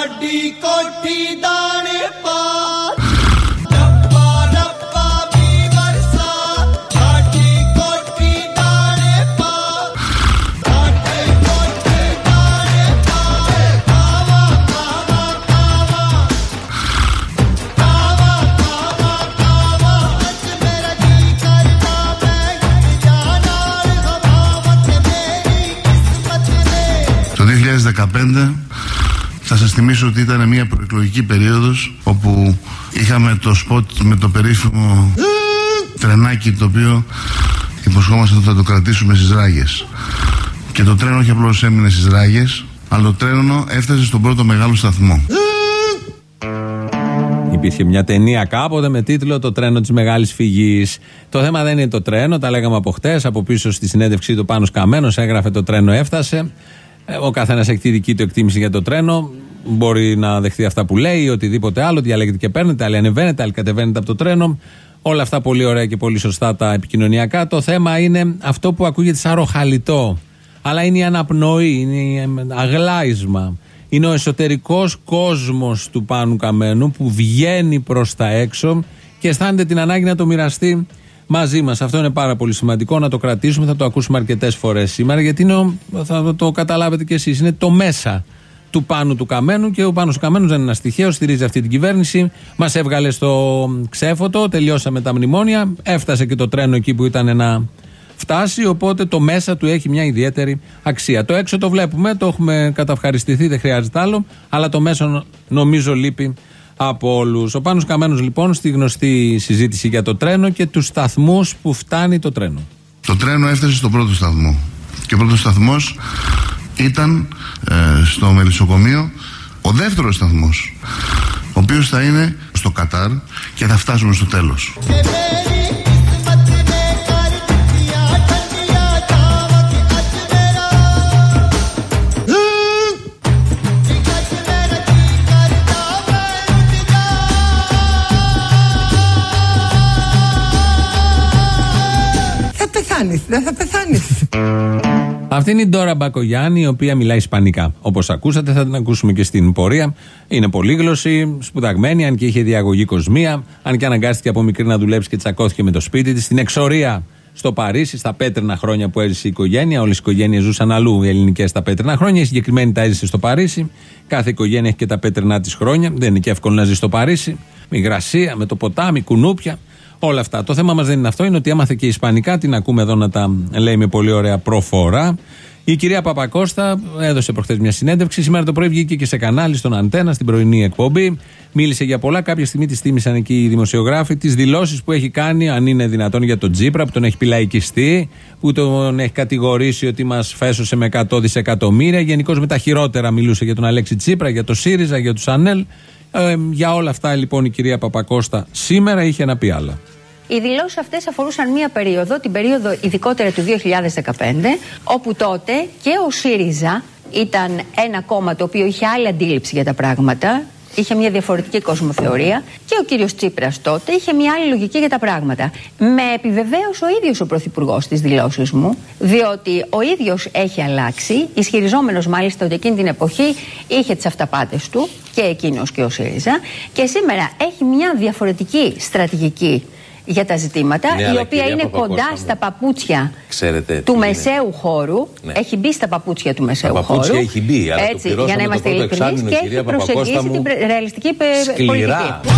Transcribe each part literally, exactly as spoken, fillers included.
ਸਾਡੀ ਕੋਠੀ ਦਾਣੇ ਪਾ Το δύο χιλιάδες δεκαπέντε θα σας θυμίσω ότι ήταν μια προεκλογική περίοδος όπου είχαμε το σποτ με το περίφημο τρενάκι το οποίο υποσχόμαστε ότι θα το κρατήσουμε στις ράγες. Και το τρένο όχι απλώς έμεινε στις ράγες, αλλά το τρένο έφτασε στον πρώτο μεγάλο σταθμό. Υπήρχε μια ταινία κάποτε με τίτλο «Το τρένο της μεγάλης φυγής». Το θέμα δεν είναι το τρένο, τα λέγαμε από χτες. Από πίσω στη συνέντευξή του Πάνος Καμένος έγραφε «Το τρένο έφτασε». Ο καθένας έχει τη δική του εκτίμηση για το τρένο. Μπορεί να δεχτεί αυτά που λέει ή οτιδήποτε άλλο. Διαλέγεται και παίρνετε, άλλοι ανεβαίνετε, άλλοι κατεβαίνετε από το τρένο. Όλα αυτά πολύ ωραία και πολύ σωστά τα επικοινωνιακά. Το θέμα είναι αυτό που ακούγεται σαν ροχαλιτό. Αλλά είναι η αναπνοή, είναι αγλάισμα. Είναι ο εσωτερικός κόσμος του Πάνου Καμένου που βγαίνει προς τα έξω και αισθάνεται την ανάγκη να το μοιραστεί μαζί μας. Αυτό είναι πάρα πολύ σημαντικό να το κρατήσουμε. Θα το ακούσουμε αρκετές φορές σήμερα, γιατί είναι, θα το καταλάβετε κι εσείς, είναι το μέσα του Πάνου του Καμένου και ο Πάνος Καμένος δεν είναι ένας τυχαίος, στηρίζει αυτή την κυβέρνηση. Μας έβγαλε στο ξέφωτο, τελειώσαμε τα μνημόνια, έφτασε και το τρένο εκεί που ήταν να φτάσει, οπότε το μέσα του έχει μια ιδιαίτερη αξία. Το έξω το βλέπουμε, το έχουμε καταυχαριστηθεί, δεν χρειάζεται άλλο, αλλά το μέσο νομίζω λείπει από όλους. Ο Πάνος Καμένος λοιπόν στη γνωστή συζήτηση για το τρένο και τους σταθμούς που φτάνει το τρένο. Το τρένο έφτασε στον πρώτο σταθμό και ο πρώτος σταθμός ήταν ε, στο μελισσοκομείο. Ο δεύτερος σταθμός, ο οποίος θα είναι στο Κατάρ και θα φτάσουμε στο τέλος. Δεν θα πεθάνεις. Αυτή είναι η Ντόρα Μπακογιάννη, η οποία μιλάει ισπανικά. Όπως ακούσατε, θα την ακούσουμε και στην πορεία. Είναι πολύγλωση, σπουδαγμένη, αν και είχε διαγωγή κοσμία, αν και αναγκάστηκε από μικρή να δουλέψει και τσακώθηκε με το σπίτι της. Στην εξορία στο Παρίσι, στα πέτρινα χρόνια που έζησε η οικογένεια. Όλες οι οικογένειες ζούσαν αλλού, οι ελληνικές στα πέτρινα χρόνια. Η συγκεκριμένη τα έζησε στο Παρίσι. Κάθε οικογένεια έχει και τα πέτρινά της χρόνια. Δεν είναι και εύκολο να ζει στο Παρίσι. Με υγρασία, με το ποτάμι, κουνούπια. Όλα αυτά. Το θέμα μας δεν είναι αυτό, είναι ότι έμαθε και ισπανικά. Την ακούμε εδώ να τα λέει με πολύ ωραία προφορά. Η κυρία Παπακώστα έδωσε προχθές μια συνέντευξη. Σήμερα το πρωί βγήκε και σε κανάλι, στον Αντένα, στην πρωινή εκπομπή. Μίλησε για πολλά. Κάποια στιγμή τη θύμισαν εκεί οι δημοσιογράφοι τις δηλώσεις που έχει κάνει, αν είναι δυνατόν, για τον Τσίπρα, που τον έχει πιλαϊκιστεί, που τον έχει κατηγορήσει ότι μας φέσωσε με εκατό δισεκατομμύρια. Γενικώς με τα χειρότερα μιλούσε για τον Αλέξη Τσίπρα, για το ΣΥΡΙΖΑ, για τους ΑΝΕΛ. Ε, για όλα αυτά λοιπόν η κυρία Παπακώστα σήμερα είχε να πει άλλα. Οι δηλώσεις αυτές αφορούσαν μία περίοδο, την περίοδο ειδικότερα του δύο χιλιάδες δεκαπέντε, όπου τότε και ο ΣΥΡΙΖΑ ήταν ένα κόμμα το οποίο είχε άλλη αντίληψη για τα πράγματα, είχε μια διαφορετική κοσμοθεωρία, και ο κύριος Τσίπρας τότε είχε μια άλλη λογική για τα πράγματα. Με επιβεβαίωσε ο ίδιος ο Πρωθυπουργός στις δηλώσεις μου, διότι ο ίδιος έχει αλλάξει, ισχυριζόμενος μάλιστα ότι εκείνη την εποχή είχε τις αυταπάτες του, και εκείνος και ο ΣΥΡΙΖΑ, και σήμερα έχει μια διαφορετική στρατηγική για τα ζητήματα, ναι, η οποία είναι κοντά στα παπούτσια Ξέρετε, του μεσαίου είναι. χώρου. Ναι. Έχει μπει στα παπούτσια του μεσαίου τα χώρου. Παπούτσια έχει μπει, αλλά έτσι, το για να είμαστε ειλικρινείς, και έχει προσεγγίσει την ρεαλιστική πολιτική.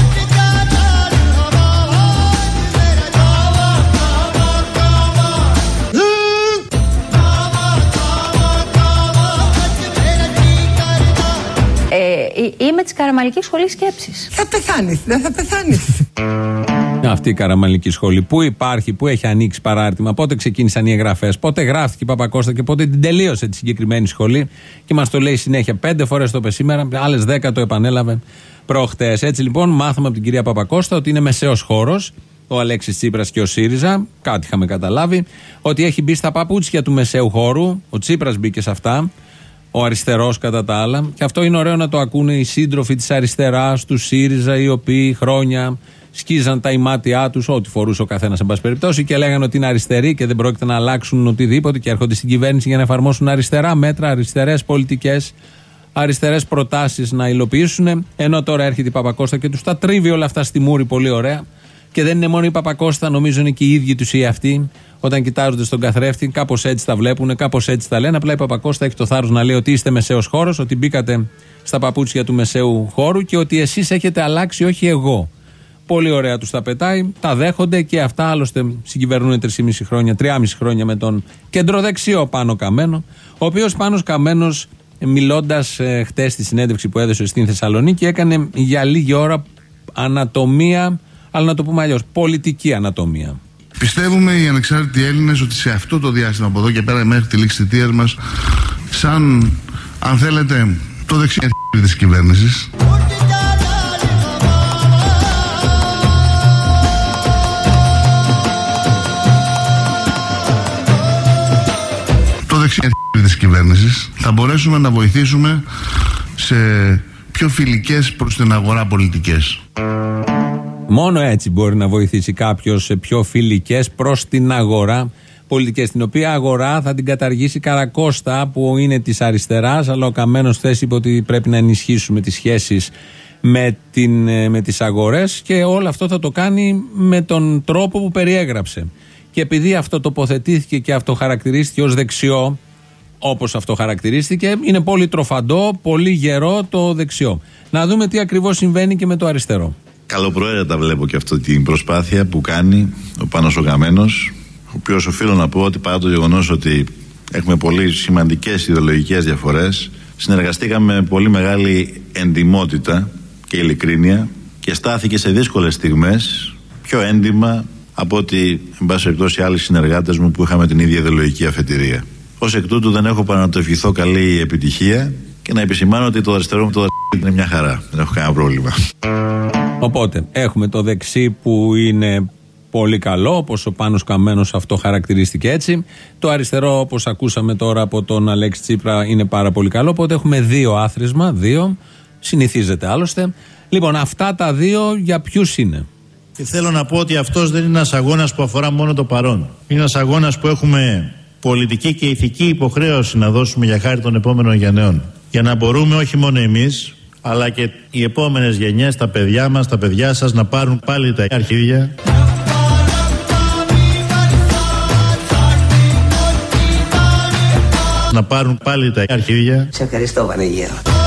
Ε, είμαι της Καραμανλικής Σχολής Σκέψης. Θα πεθάνεις, δεν θα πεθάνεις. Αυτή η Καραμανλική Σχολή που υπάρχει, που έχει ανοίξει παράρτημα, πότε ξεκίνησαν οι εγγραφές, πότε γράφτηκε η Παπακώστα και πότε την τελείωσε τη συγκεκριμένη σχολή, και μας το λέει συνέχεια. Πέντε φορές το είπε σήμερα, άλλες δέκα το επανέλαβε προχτές. Έτσι λοιπόν μάθαμε από την κυρία Παπακώστα ότι είναι μεσαίος χώρος ο Αλέξης Τσίπρας και ο ΣΥΡΙΖΑ, κάτι είχαμε καταλάβει, ότι έχει μπει στα παπούτσια του μεσαίου χώρου, ο Τσίπρας μπήκε σε αυτά, ο αριστερός κατά τα άλλα, και αυτό είναι ωραίο να το ακούνε οι σύντροφοι της αριστεράς, του ΣΥΡΙΖΑ, οι οποίοι χρόνια σκίζαν τα ημάτια τους, ό,τι φορούσε ο καθένας εν πάση περιπτώσει, και λέγανε ότι είναι αριστεροί και δεν πρόκειται να αλλάξουν οτιδήποτε, και έρχονται στην κυβέρνηση για να εφαρμόσουν αριστερά μέτρα, αριστερές πολιτικές. αριστερές προτάσεις να υλοποιήσουν. Ενώ τώρα έρχεται η Παπακώστα και τους τα τρίβει όλα αυτά στη μούρη πολύ ωραία. Και δεν είναι μόνο η Παπακώστα, νομίζω είναι και οι ίδιοι τους ή αυτοί. Όταν κοιτάζονται στον καθρέφτη, κάπως έτσι τα βλέπουν, κάπως έτσι τα λένε. Απλά η Παπακώστα έχει το θάρρος να λέει ότι είστε μεσαίος χώρος, ότι μπήκατε στα παπούτσια του μεσαίου χώρου και ότι εσείς έχετε αλλάξει, όχι εγώ. Πολύ ωραία τους τα πετάει, τα δέχονται και αυτά άλλωστε συγκυβερνούν τρία χρόνια, τρία χρόνια με τον κεντροδεξιό Πάνο Καμένο, ο οποίος Πάνος Καμένος, μιλώντας ε, χτες στη συνέντευξη που έδωσε στην Θεσσαλονίκη, έκανε για λίγη ώρα ανατομία, αλλά να το πούμε αλλιώς, πολιτική ανατομία. Πιστεύουμε οι ανεξάρτητοι Έλληνες ότι σε αυτό το διάστημα από εδώ και πέρα μέχρι τη λήξη της θητείας μας, σαν, αν θέλετε, το δεξί της κυβέρνησης, το δεξί της κυβέρνησης, θα μπορέσουμε να βοηθήσουμε σε πιο φιλικές προς την αγορά πολιτικές. Μόνο έτσι μπορεί να βοηθήσει κάποιος σε πιο φιλικές προς την αγορά πολιτικές, την οποία αγορά θα την καταργήσει Καρακώστα που είναι της αριστεράς, αλλά ο Καμένος χθες είπε ότι πρέπει να ενισχύσουμε τις σχέσεις με, την, με τις αγορές και όλο αυτό θα το κάνει με τον τρόπο που περιέγραψε. Και επειδή αυτό τοποθετήθηκε και αυτό χαρακτηρίστηκε ως δεξιό, όπως αυτό χαρακτηρίστηκε, είναι πολύ τροφαντό, πολύ γερό το δεξιό. Να δούμε τι ακριβώς συμβαίνει και με το αριστερό. Καλοπροαίρετα βλέπω και αυτή την προσπάθεια που κάνει ο Πάνος ο Καμένος, ο οποίος οφείλω να πω ότι παρά το γεγονός ότι έχουμε πολύ σημαντικές ιδεολογικές διαφορές, συνεργαστήκαμε με πολύ μεγάλη εντιμότητα και ειλικρίνεια και στάθηκε σε δύσκολες στιγμές πιο έντιμα από ότι, εν πάση περιπτώσει, άλλοι συνεργάτες μου που είχαμε την ίδια ιδεολογική αφετηρία. Ως εκ τούτου δεν έχω παρά να το ευχηθώ καλή επιτυχία και να επισημάνω ότι το αριστερό μου το είναι μια χαρά. Δεν έχω κανένα πρόβλημα. Οπότε έχουμε το δεξί που είναι πολύ καλό, όπως ο Πάνος Καμένος αυτό χαρακτηρίστηκε έτσι. Το αριστερό, όπως ακούσαμε τώρα από τον Αλέξη Τσίπρα, είναι πάρα πολύ καλό. Οπότε έχουμε δύο άθροισμα, δύο. Συνηθίζεται άλλωστε. Λοιπόν, αυτά τα δύο για ποιους είναι? Και θέλω να πω ότι αυτός δεν είναι ένας αγώνας που αφορά μόνο το παρόν. Είναι ένας αγώνας που έχουμε πολιτική και ηθική υποχρέωση να δώσουμε για χάρη των επόμενων γενναίων. Για να μπορούμε όχι μόνο εμείς, αλλά και οι επόμενες γενιές, τα παιδιά μας, τα παιδιά σας, να πάρουν πάλι τα αρχίδια. Να πάρουν πάλι τα αρχίδια. Σε ευχαριστώ, Βανεγέρο.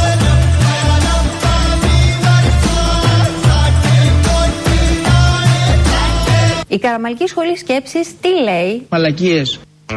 Η Καραμαλική Σχολή Σκέψης τι λέει? Μαλακίες.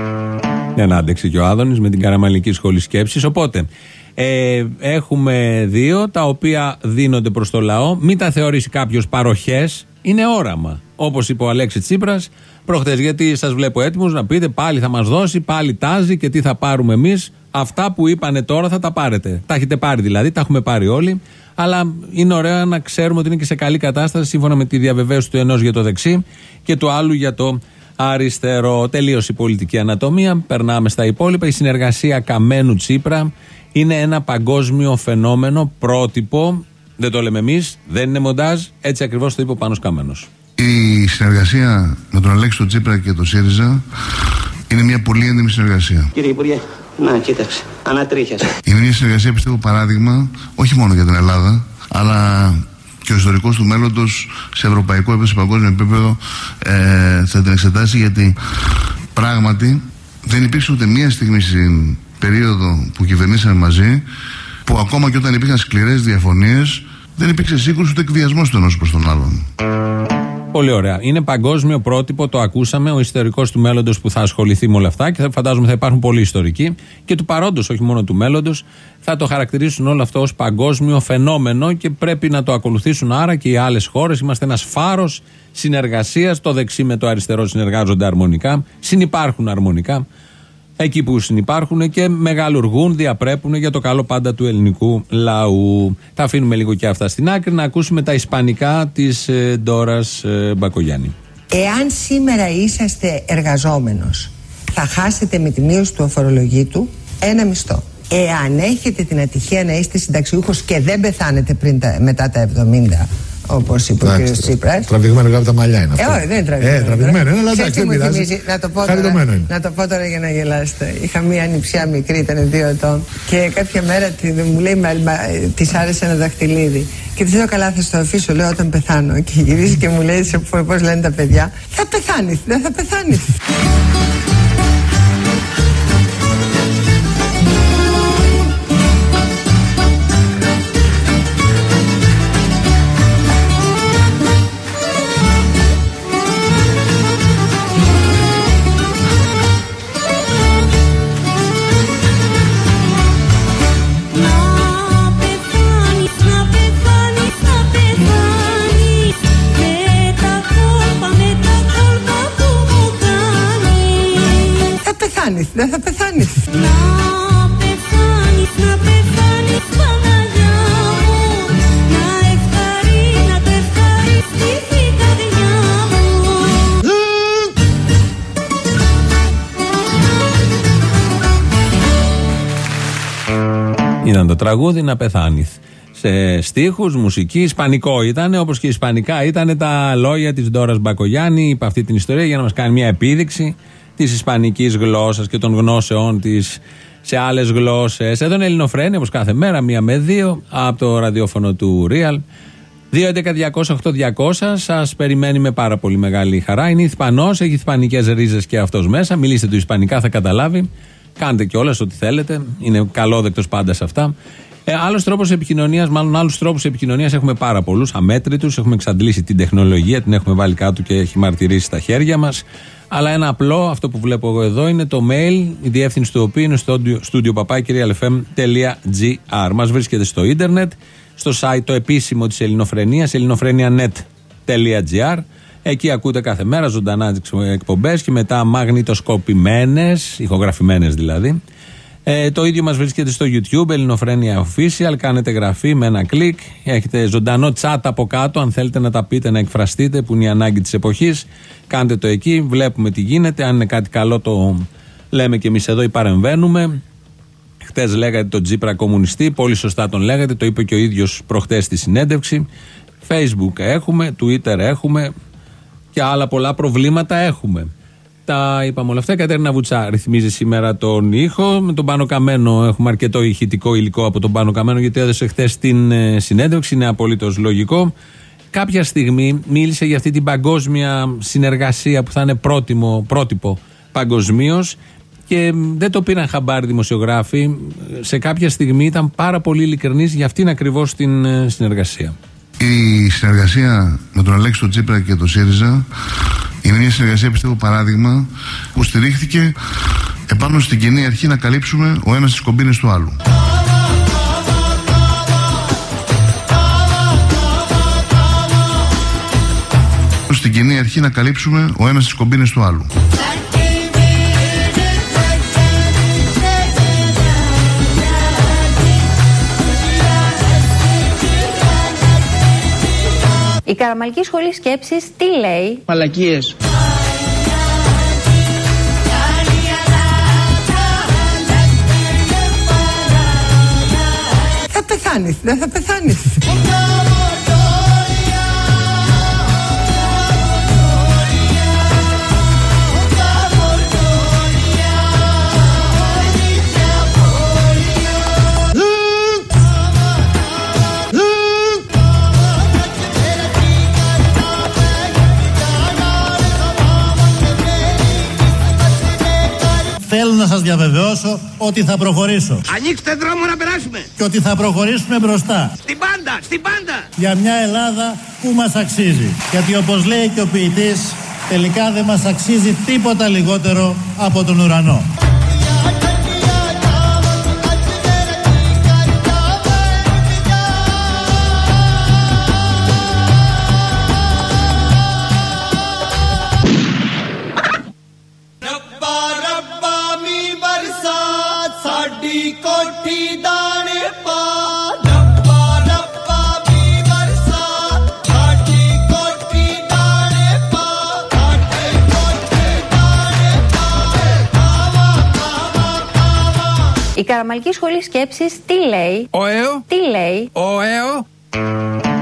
Δεν άντεξε και ο Άδωνης με την Καραμαλική Σχολή Σκέψης. Οπότε ε, έχουμε δύο τα οποία δίνονται προς το λαό. Μην τα θεωρήσει κάποιος παροχές, είναι όραμα. Όπως είπε ο Αλέξης Τσίπρας προχτές, γιατί σας βλέπω έτοιμους να πείτε πάλι θα μας δώσει, πάλι τάζει και τι θα πάρουμε εμείς. Αυτά που είπανε τώρα θα τα πάρετε. Τα έχετε πάρει δηλαδή, τα έχουμε πάρει όλοι. Αλλά είναι ωραία να ξέρουμε ότι είναι και σε καλή κατάσταση σύμφωνα με τη διαβεβαίωση του ενός για το δεξί και του άλλου για το αριστερό. Τελείωσε η πολιτική ανατομία. Περνάμε στα υπόλοιπα. Η συνεργασία Καμένου-Τσίπρα είναι ένα παγκόσμιο φαινόμενο, πρότυπο. Δεν το λέμε εμείς, δεν είναι μοντάζ. Έτσι ακριβώς το είπε ο Πάνος Καμένος. Η συνεργασία με τον Αλέξη Τσίπρα και το ΣΥΡΙΖΑ είναι μια πολύ έντιμη συνεργασία. Κύριε Υπουργέ, να κοίταξε, ανατρίχιασε. Είναι μια συνεργασία, πιστεύω, παράδειγμα, όχι μόνο για την Ελλάδα, αλλά και ο ιστορικός του μέλλοντος σε ευρωπαϊκό επίπεδο, σε παγκόσμιο επίπεδο ε, θα την εξετάσει, γιατί πράγματι δεν υπήρξε ούτε μία στιγμή στην περίοδο που κυβερνήσαμε μαζί που ακόμα και όταν υπήρχαν σκληρές διαφωνίες δεν υπήρξε σύγκρουση ούτε εκβιασμός του ενός προς τον άλλον. Πολύ ωραία. Είναι παγκόσμιο πρότυπο, το ακούσαμε. Ο ιστορικός του μέλλοντος που θα ασχοληθεί με όλα αυτά και θα φαντάζομαι θα υπάρχουν πολλοί ιστορικοί και του παρόντος, όχι μόνο του μέλλοντος, θα το χαρακτηρίσουν όλο αυτό ως παγκόσμιο φαινόμενο και πρέπει να το ακολουθήσουν άρα και οι άλλες χώρες. Είμαστε ένας φάρος συνεργασίας. Το δεξί με το αριστερό συνεργάζονται αρμονικά, συνυπάρχουν αρμονικά. Εκεί που συνυπάρχουν και μεγαλουργούν, διαπρέπουν για το καλό πάντα του ελληνικού λαού. Τα αφήνουμε λίγο και αυτά στην άκρη, να ακούσουμε τα ισπανικά της ε, Ντόρας ε, Μπακογιάννη. Εάν σήμερα είσαστε εργαζόμενος, θα χάσετε με τη μείωση του αφορολογήτου ένα μισθό. Εάν έχετε την ατυχία να είστε συνταξιούχος και δεν πεθάνετε πριν τα, μετά τα εβδομήντα όπως είπε ο κ. Τσίπρας. Τραβηγμένο κάτω από τα μαλλιά είναι αυτό. Ε, όχι, δεν είναι τραβηγμένο. Ε, τραβηγμένο είναι, αλλά εντάξει, δεν πειράζει. Να το πω τώρα, να το πω τώρα για να γελάσετε. Είχα μία ανιψιά μικρή, ήταν δύο ετών, και κάποια μέρα τη, μου λέει, της άρεσε ένα δαχτυλίδι. Και της λέω, καλά, θα στο αφήσω, λέω, όταν πεθάνω. Και γυρίζει και μου λέει, πώς λένε τα παιδιά, θα πεθάνεις, δεν θα πεθάνεις. Δεν θα πεθάνεις. Να πεθάνεις, να πεθάνεις Παναγιά μου, να ευχαρεί, να τε ευχαριστήσει η καρδιά μου. Ήταν το τραγούδι «Να πεθάνεις». Σε στίχους, μουσική, ισπανικό ήταν, όπως και ισπανικά ήταν τα λόγια της Ντόρας Μπακογιάννη. Είπε αυτή την ιστορία για να μας κάνει μια επίδειξη της ισπανικής γλώσσας και των γνώσεών της σε άλλες γλώσσες. Εδώ είναι Ελληνοφρένεια, όπως κάθε μέρα, μία με δύο, από το ραδιόφωνο του Real. δύο έντεκα διακόσια οκτώ διακόσια, σας περιμένει με πάρα πολύ μεγάλη χαρά. Είναι Ισπανός, έχει ισπανικές ρίζες και αυτός μέσα. Μιλήστε του ισπανικά, θα καταλάβει. Κάντε κιόλας ό,τι θέλετε. Είναι καλόδεκτος πάντα σε αυτά. Ε, άλλος τρόπος επικοινωνίας, μάλλον άλλους τρόπους επικοινωνίας έχουμε πάρα πολλούς, αμέτρητους. Έχουμε εξαντλήσει την τεχνολογία, την έχουμε βάλει κάτω και έχει μαρτυρήσει στα χέρια μας. Αλλά ένα απλό, αυτό που βλέπω εγώ εδώ, είναι το mail, η διεύθυνση του οποίου είναι στο studio παπάκι real f m τελεία gr. Μας βρίσκεται στο ίντερνετ, στο site το επίσημο της Ελληνοφρενίας, ελληνοφρένια τελεία net.gr. Εκεί ακούτε κάθε μέρα ζωντανά εκπομπές και μετά μαγνητοσκοπημένες, ηχογραφημένες δηλαδή. Ε, το ίδιο μας βρίσκεται στο YouTube, Ελληνοφρένια Official. Κάνετε γραφή με ένα κλικ. Έχετε ζωντανό chat από κάτω. Αν θέλετε να τα πείτε, να εκφραστείτε, που είναι η ανάγκη της εποχής, κάντε το εκεί. Βλέπουμε τι γίνεται. Αν είναι κάτι καλό, το λέμε και εμείς εδώ ή παρεμβαίνουμε. Χτες λέγατε τον Τσίπρα κομμουνιστή. Πολύ σωστά τον λέγατε. Το είπε και ο ίδιος προχτές στη συνέντευξη. Facebook έχουμε, Twitter έχουμε και άλλα πολλά προβλήματα έχουμε. Τα είπαμε όλα αυτά. Η Κατερίνα Βουτσά ρυθμίζει σήμερα τον ήχο. Με τον Πάνο Καμένο έχουμε αρκετό ηχητικό υλικό από τον Πάνο Καμένο, γιατί έδωσε χθες την ε, συνέντευξη. Είναι απολύτως λογικό. Κάποια στιγμή μίλησε για αυτή την παγκόσμια συνεργασία που θα είναι πρότιμο, πρότυπο παγκοσμίως και δεν το πήραν χαμπάρι δημοσιογράφοι. Σε κάποια στιγμή ήταν πάρα πολύ ειλικρινής για αυτήν ακριβώς την ε, συνεργασία. Η συνεργασία με τον Αλέξη τον Τσίπρα και τον ΣΥΡΙΖΑ είναι μια συνεργασία, πιστεύω, παράδειγμα που στηρίχθηκε επάνω στην κοινή αρχή να καλύψουμε ο ένας τις κομπίνες του άλλου. Στην κοινή αρχή να καλύψουμε ο ένας τις κομπίνες του άλλου. Η Καραμαλική Σχολή Σκέψης τι λέει? Μαλακίες. Θα πεθάνεις, δεν θα πεθάνεις. Θέλω να σας διαβεβαιώσω ότι θα προχωρήσω. Ανοίξτε δρόμο να περάσουμε. Και ότι θα προχωρήσουμε μπροστά. Στην πάντα, στην πάντα. Για μια Ελλάδα που μας αξίζει. Γιατί όπως λέει και ο ποιητής, τελικά δεν μας αξίζει τίποτα λιγότερο από τον ουρανό. Η Καραμαλική Σχολή Σκέψης τι λέει? Ο ΕΟ. Τι λέει? Ο ΕΟ.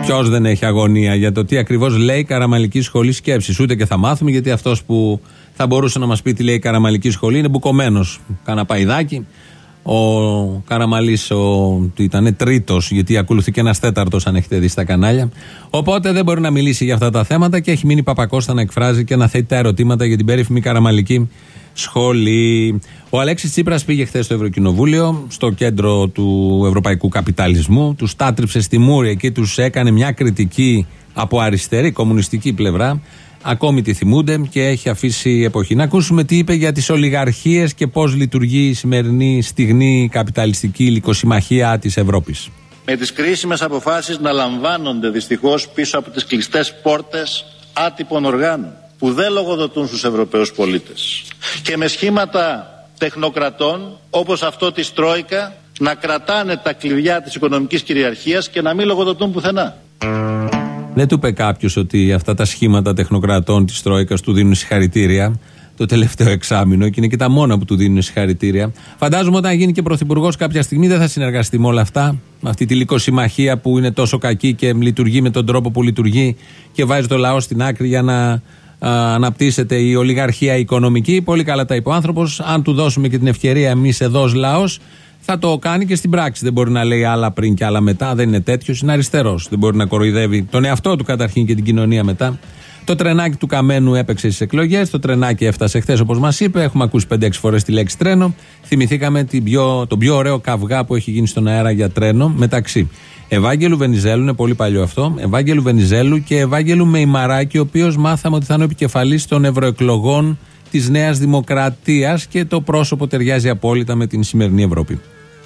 Ποιος δεν έχει αγωνία για το τι ακριβώς λέει η Καραμαλική Σχολή Σκέψης. Ούτε και θα μάθουμε, γιατί αυτός που θα μπορούσε να μας πει τι λέει η Καραμαλική Σχολή είναι μπουκωμένος. Κάνα παϊδάκι. Ο Καραμαλής ήταν τρίτος, γιατί ακολουθεί και ένας τέταρτος, αν έχετε δει στα κανάλια. Οπότε δεν μπορεί να μιλήσει για αυτά τα θέματα και έχει μείνει Παπακώστα να εκφράζει και να θέτει τα ερωτήματα για την περίφημη Καραμαλική Σχολή. Ο Αλέξης Τσίπρας πήγε χθες στο Ευρωκοινοβούλιο, στο κέντρο του ευρωπαϊκού καπιταλισμού. Τους τάτριψε στη μούρη, εκεί τους έκανε μια κριτική από αριστερή, κομμουνιστική πλευρά. Ακόμη τη θυμούνται και έχει αφήσει εποχή. Να ακούσουμε τι είπε για τις ολιγαρχίες και πώς λειτουργεί η σημερινή στιγνή καπιταλιστική λυκοσυμμαχία της Ευρώπης. Με τις κρίσιμες αποφάσεις να λαμβάνονται δυστυχώς πίσω από τις κλειστές πόρτες άτυπων οργάνων που δεν λογοδοτούν στους Ευρωπαίους πολίτες και με σχήματα τεχνοκρατών όπως αυτό της Τρόικα να κρατάνε τα κλειδιά της οικονομικής κυριαρχίας και να μην λογοδοτούν πουθενά. Δεν του είπε κάποιος ότι αυτά τα σχήματα τεχνοκρατών της Τρόικας του δίνουν συγχαρητήρια το τελευταίο εξάμηνο και είναι και τα μόνα που του δίνουν συγχαρητήρια. Φαντάζομαι όταν γίνει και πρωθυπουργός κάποια στιγμή δεν θα συνεργαστεί με όλα αυτά, με αυτή τη λυκοσυμμαχία που είναι τόσο κακή και λειτουργεί με τον τρόπο που λειτουργεί και βάζει το λαό στην άκρη για να α, αναπτύσσεται η ολιγαρχία οικονομική. Πολύ καλά τα είπε ο άνθρωπος. Αν του δώσουμε και την ευκαιρία εμείς εδώ ως λαός, θα το κάνει και στην πράξη. Δεν μπορεί να λέει άλλα πριν και άλλα μετά. Δεν είναι τέτοιος. Είναι αριστερός. Δεν μπορεί να κοροϊδεύει τον εαυτό του καταρχήν και την κοινωνία μετά. Το τρενάκι του Καμένου έπαιξε στις εκλογές. Το τρενάκι έφτασε χθες, όπως μας είπε. Έχουμε ακούσει πέντε έξι φορές τη λέξη τρένο. Θυμηθήκαμε την πιο, τον πιο ωραίο καυγά που έχει γίνει στον αέρα για τρένο μεταξύ Ευάγγελου Βενιζέλου, είναι πολύ παλιό αυτό. Ευάγγελου Βενιζέλου και Ευάγγελου Μεϊμαράκη, ο οποίος μάθαμε ότι θα είναι ο επικεφαλής των ευρωεκλογών της Νέας Δημοκρατίας και το πρόσωπο ταιριάζει απόλυτα με την σημερινή Ευρώπη.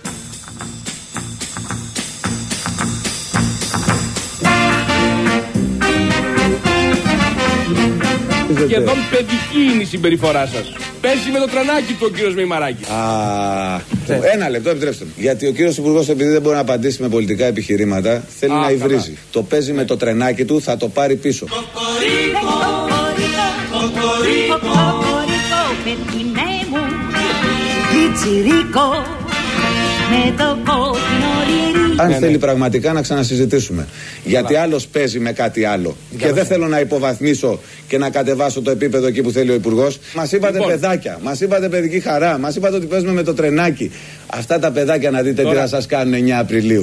Σχεδόν παιδική είναι η συμπεριφορά σας. Παίζει με το τρανάκι του ο κύριος Μεϊμαράκη. Α, ένα λεπτό, επιτρέψτε μου. Γιατί ο κύριος Υπουργός, επειδή δεν μπορεί να απαντήσει με πολιτικά επιχειρήματα, θέλει Α, να υβρίζει. Καλά. Το παίζει με το τρενάκι του, θα το πάρει πίσω. Αν θέλει πραγματικά να ξανασυζητήσουμε. Γιατί άλλος παίζει με κάτι άλλο. Και δεν θέλω να υποβαθμίσω και να κατεβάσω το επίπεδο εκεί που θέλει ο Υπουργός. Μας είπατε παιδάκια, μας είπατε παιδική χαρά, μας είπατε ότι παίζουμε με το τρενάκι. Αυτά τα παιδάκια να δείτε τι θα σας κάνουν εννιά Απριλίου.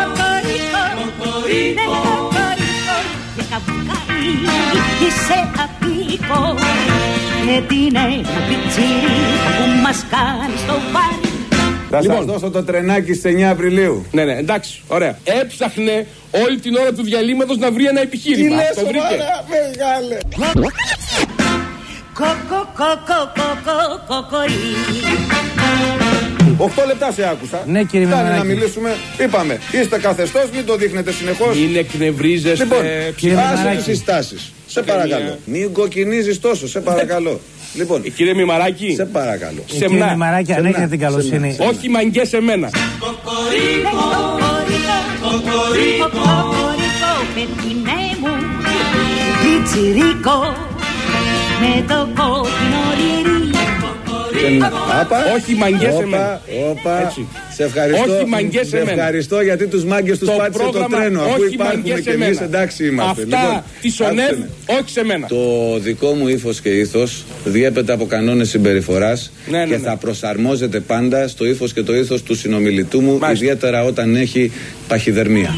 Θα λοιπόν, σας δώσω το τρενάκι στις εννιά Απριλίου. Ναι, ναι, εντάξει, ωραία. Έψαχνε όλη την ώρα του διαλύματος να βρει ένα επιχείρημα. Τι λες, το βρήκε. Μεγάλε. Οχτώ λεπτά σε άκουσα. Ναι, κύριε Φτάνει να μιλήσουμε. Είπαμε, είστε καθεστώς, μην το δείχνετε συνεχώς. Μην εκνευρίζεστε. Λοιπόν, άσε τις συστάσεις. Σε παρακαλώ. Μην κοκκινίζεις τόσο, σε παρακαλώ. Λοιπόν, ε, κύριε Μημαράκη, σε παρακαλώ. Ε, κύριε Μημαράκη, αν έχετε την καλοσύνη. Όχι μαγκές σε μένα. Με το κόκκινο λιρί. Όχι μαγκές σε μένα. Σε ευχαριστώ. Όχι μαγκές σε μένα. Ευχαριστώ γιατί τους μάγκες τους πάτησε το τρένο. Αφού υπάρχουμε και εμείς, εντάξει είμαστε. Αυτά τη ΟΝΕΒ, όχι σε μένα. Το δικό μου ύφος και ήθος διέπεται από κανόνες συμπεριφοράς ναι, ναι, και ναι. θα προσαρμόζεται πάντα στο ύφος και το ήθος του συνομιλητού μου, μάλιστα. Ιδιαίτερα όταν έχει παχυδερμία.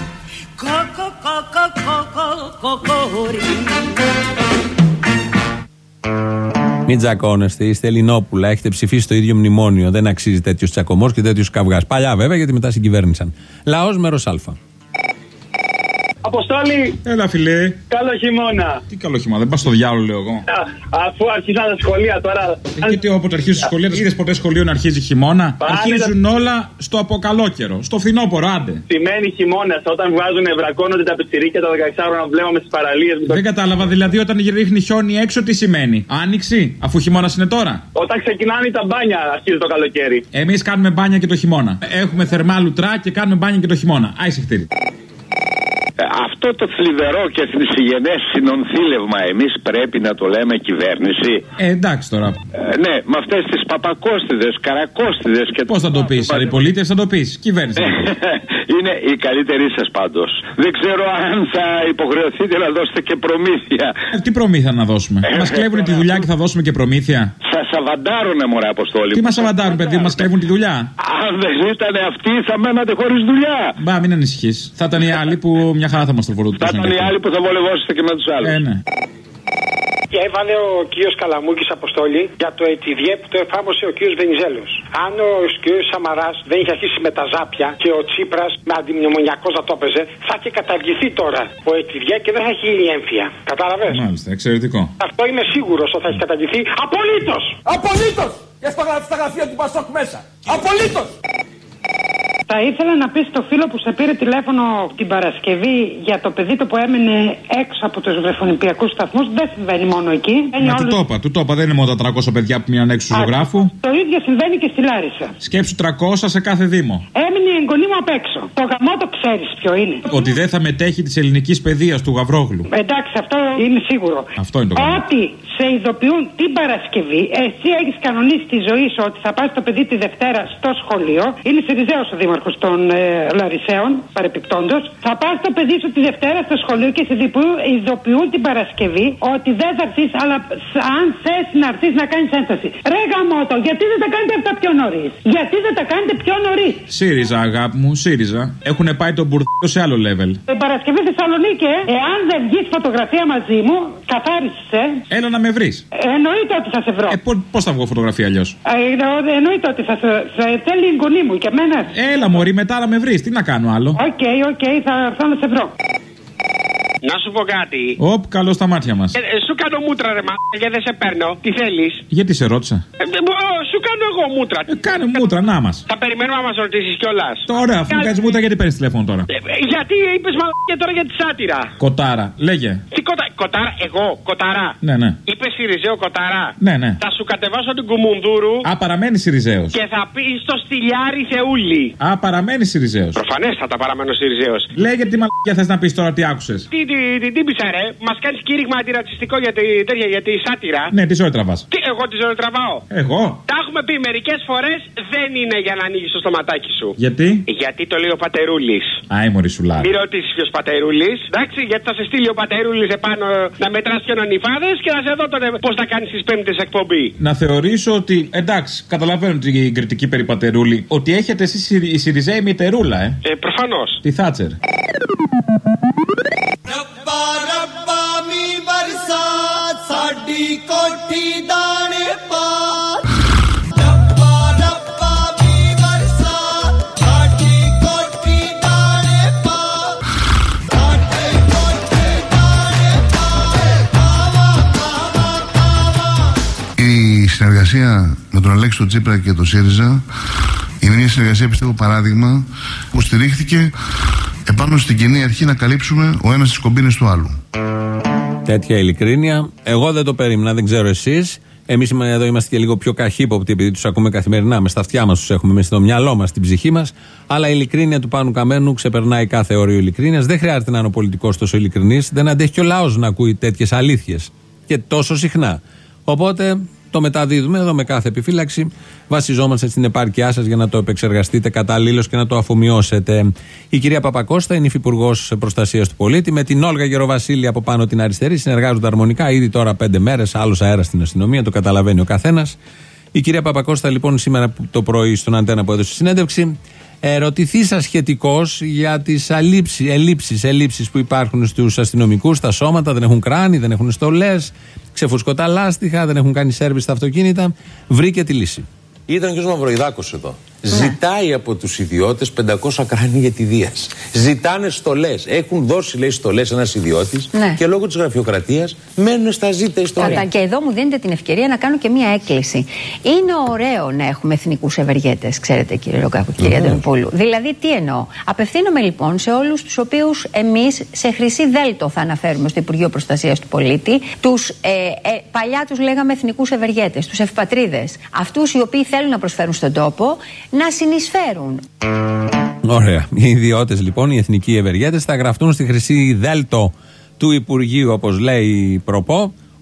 Μην τσακώνεστε, είστε Ελληνόπουλα. Έχετε ψηφίσει το ίδιο μνημόνιο. Δεν αξίζει τέτοιο τσακωμός και τέτοιο καυγάς. Παλιά βέβαια, γιατί μετά συγκυβέρνησαν. Λαός μέρος Α. Αποστόλη! Έλα, φιλέ. Καλό χειμώνα. Τι καλό χειμώνα, δεν πας στο διάλογο, λέω εγώ. Α, αφού αρχίσαν τα σχολεία τώρα. Ε, και τι, όποτε αρχίζει τα σχολεία, είδες ποτέ σχολείο να αρχίζει χειμώνα? Πάνε αρχίζουν τα... όλα στο αποκαλόκαιρο, στο φθινόπωρο, άντε. Σημαίνει χειμώνα, όταν βγάζουν βρακώνονται τα πιτσιρίκια τα δεκαεξάρα να βλέπουμε στις παραλίες. Δεν το... κατάλαβα, δηλαδή όταν ρίχνει χιόνι έξω, τι σημαίνει? Άνοιξη, αφού χειμώνα είναι τώρα. Όταν ξεκινάνε τα μπάνια, αρχίζει το καλοκαίρι. Εμείς κάνουμε μπάνια και το χειμώνα. Έχουμε θερμά λουτρά και κάνουμε μπάνια και το χειμώνα. Άισε χτύρι. Αυτό το θλιβερό και θλισσιγενές συνονθήλευμα εμείς πρέπει να το λέμε κυβέρνηση. Ε, εντάξει τώρα. Ε, ναι, με αυτές τις παπακόστιδες, καρακόστιδες και... Πώς θα το πεις, οι πολίτες θα το πεις, κυβέρνηση. είναι η καλύτερη σας πάντως. Δεν ξέρω αν θα υποχρεωθείτε να δώσετε και προμήθεια. Ε, τι προμήθεια να δώσουμε? Ε, μας κλέβουν τη δουλειά και θα δώσουμε και προμήθεια? Θα σαβαντάρουνε, μωρέ Αποστόλη. Τι μας σαβαντάρουν, παιδί, μας κλέβουν τη δουλειά. Αν δεν ήταν αυτοί, θα μένατε χωρίς δουλειά. Μπα, μην ανησυχείς. Θα ήταν οι άλλοι που μια χαρά θα μας τροφοδοτούσαν. Θα ήταν οι άλλοι που θα βολευόσετε και με τους άλλους. Ε, ναι. Και έβαλε ο κύριος Καλαμούκης Αποστόλη για το ετιδιέ που το εφάμωσε ο κύριος Βενιζέλος. Αν ο κύριος Σαμαράς δεν είχε αρχίσει με τα ζάπια και ο Τσίπρας με αντιμνημονιακό να το έπαιζε, θα είχε καταργηθεί τώρα ο ετιδιέ και δεν θα έχει γίνει έμφυα. Κατάλαβες? Μάλιστα, εξαιρετικό. Αυτό είμαι σίγουρος ότι θα έχει καταργηθεί απολύτως! Απολύτως! Και στα γραφεία του Πασόκ μέσα. Απολύτως! Θα ήθελα να πει στο φίλο που σε πήρε τηλέφωνο την Παρασκευή για το παιδί του που έμενε έξω από τους βρεφονιπιακούς σταθμούς. Δεν συμβαίνει μόνο εκεί. Μα όλους... του το είπα, του το είπα. Δεν είναι μόνο τα τριακόσια παιδιά που μείναν έξω του ζωγράφου. Το ίδιο συμβαίνει και στη Λάρισα. Σκέψου τριακόσια σε κάθε δήμο. Έμεινε η εγγονή μου απ' έξω. Το γαμό το ξέρεις ποιο είναι. Ότι δεν θα μετέχει της ελληνικής παιδείας του Γαβρόγλου. Εντάξει, αυτό είναι σίγουρο. Αυτό είναι το γαμό. Ότι σε ειδοποιούν την Παρασκευή, εσύ έχεις κανονίσει τη ζωή σου ότι θα πας το παιδί τη Δευτέρα στο σχολείο. Είναι Σιριζέος ο δήμαρχος των ε, Λαρισαίων, παρεπιπτόντως. Θα πας το παιδί σου τη Δευτέρα στο σχολείο και σε ειδοποιούν την Παρασκευή ότι δεν θα έρθεις, αλλά αν θες να έρθεις να κάνεις ένταση. Ρε γαμώτο, γιατί δεν τα κάνετε αυτά πιο νωρίς? Γιατί δεν τα κάνετε πιο νωρίς? ΣΥΡΙΖΑ, αγάπη μου, ΣΥΡΙΖΑ. Έχουν πάει τον μπουρδό σε άλλο level. Την Παρασκευή Θεσσαλονίκη, ε, εάν δεν βγεις φωτογραφία μαζί μου, καθάρισες, ε. Έλα να με βρεις. Ε, εννοείται ότι θα σε βρω. Ε, πώς θα βγω φωτογραφία αλλιώς? Ε, εννοείται ότι θα σε θέλει η εγγονή μου και εμένα. Έλα, μωρή, μετά να με βρεις. Τι να κάνω άλλο? Οκ, okay, οκ, okay, θα έρθω να σε βρω. Να σου πω κάτι. Οπ, καλό στα μάτια μας. Ε, ε, σου κάνω μούτρα, ρε μα, γιατί δεν σε παίρνω. Τι θέλεις? Γιατί σε ρώτησα? Ε, ε, σου κάνω εγώ μούτρα. Ε, κάνε μούτρα, να μας. Θα περιμένουμε να μας ρωτήσεις κιόλας. Τώρα, αφού μου κάνεις μούτρα, γιατί παίρνεις τηλέφωνο τώρα? Ε, ε, γιατί είπες μαλακία τώρα για τη σάτυρα? Κοτάρα, λέγε. Τι κοτα... κοτάρα, εγώ, κοτάρα. Ναι, ναι. Είπες Σιριζέο κοτάρα. Ναι, ναι. Θα σου κατεβάσω την Κουμουνδούρου. Α, παραμένει Σιριζέος. Και θα πει στο στυλιάρι Θεούλη. Α, παραμένει Σιριζέος. Προφανέστατα παραμένω Σιριζέος. Λέγε τι μαλακία θες να πεις τώρα, τι άκουσες? Τι, τι, τι, τι πεις, ρε, μας κάνεις κήρυγμα αντιρατσιστικό για τη, τέτοια, για τη σάτυρα. Ναι, τι ζωή τραβάς? Τι, εγώ τη ζωή τραβάω. Εγώ. Τα έχουμε πει μερικές φορές, δεν είναι για να ανοίγεις το στοματάκι σου. Γιατί? Γιατί το λέει ο Πατερούλης. Α, η μωρή Μην ρωτήσεις ποιος Πατερούλης. Εντάξει, γιατί θα σε στείλει ο Πατερούλης επάνω να μετράς και νονιφάδες και να σε δω τότε πώς θα κάνεις τις πέμπτες εκπομπή. Να θεωρήσω ότι, εντάξει, καταλαβαίνω την κριτική περί Πατερούλη, ότι έχετε εσείς οι Σιριζέοι μητερούλα, ε. Ε, προφανώς. Τη Θάτσερ. Η συνεργασία με τον Αλέξη τον Τσίπρα και τον ΣΥΡΙΖΑ είναι μια συνεργασία, πιστεύω, παράδειγμα που στηρίχθηκε επάνω στην κοινή αρχή να καλύψουμε ο ένας τις κομπίνες του άλλου. Τέτοια ειλικρίνεια. Εγώ δεν το περίμενα, δεν ξέρω εσείς. Εμείς εδώ είμαστε και λίγο πιο καχύποπτοι επειδή τους ακούμε καθημερινά. Με στα αυτιά μας τους έχουμε, μέσα στο μυαλό μας, στην ψυχή μας. Αλλά η ειλικρίνεια του Πάνου Καμένου ξεπερνάει κάθε όριο ειλικρίνειας. Δεν χρειάζεται να είναι ο πολιτικός τόσο ειλικρινής. Δεν αντέχει και ο λαός να ακούει τέτοιες αλήθειες. Και τόσο συχνά. Οπότε το μεταδίδουμε εδώ με κάθε επιφύλαξη. Βασιζόμαστε στην επάρκειά σας για να το επεξεργαστείτε καταλήλως και να το αφομοιώσετε. Η κυρία Παπακώστα είναι υφυπουργός προστασίας του πολίτη. Με την Όλγα Γεροβασίλη από πάνω την αριστερή συνεργάζονται αρμονικά ήδη τώρα πέντε μέρες. Άλλος αέρα στην αστυνομία, το καταλαβαίνει ο καθένας. Η κυρία Παπακώστα λοιπόν σήμερα το πρωί στον Αντένα που έδωσε συνέντευξη ερωτηθήσα σχετικώς για τις ελλείψεις, ελλείψεις που υπάρχουν στους αστυνομικούς, στα σώματα, δεν έχουν κράνη, δεν έχουν στολές, ξεφουσκωτά λάστιχα, δεν έχουν κάνει σέρβις στα αυτοκίνητα. Βρήκε τη λύση. Ήταν και ο Μαυροϊδάκος εδώ. Ναι. Ζητάει από τους ιδιώτες πεντακόσια κράνη για τη δίαση. Ζητάνε στολές. Έχουν δώσει, λέει, στολές ένας ιδιώτης, ναι, και λόγω της γραφειοκρατίας μένουν στα ζήτα οι στολές. Και εδώ μου δίνετε την ευκαιρία να κάνω και μία έκκληση. Είναι ωραίο να έχουμε εθνικούς ευεργέτες, ξέρετε, κύριε Λοκάκου, κύριε Αντωνοπούλου. Δηλαδή, τι εννοώ? Απευθύνομαι λοιπόν σε όλους τους οποίους εμείς σε χρυσή δέλτο θα αναφέρουμε στο Υπουργείο Προστασίας του Πολίτη. Τους, ε, ε, παλιά τους λέγαμε εθνικούς ευεργέτες, τους ευπατρίδες. Αυτούς οι οποίοι θέλουν να προσφέρουν στον τόπο, να συνεισφέρουν. Ωραία. Οι ιδιώτες λοιπόν, οι εθνικοί ευεργέτες, θα γραφτούν στη χρυσή δέλτο του Υπουργείου, όπως λέει η προπό,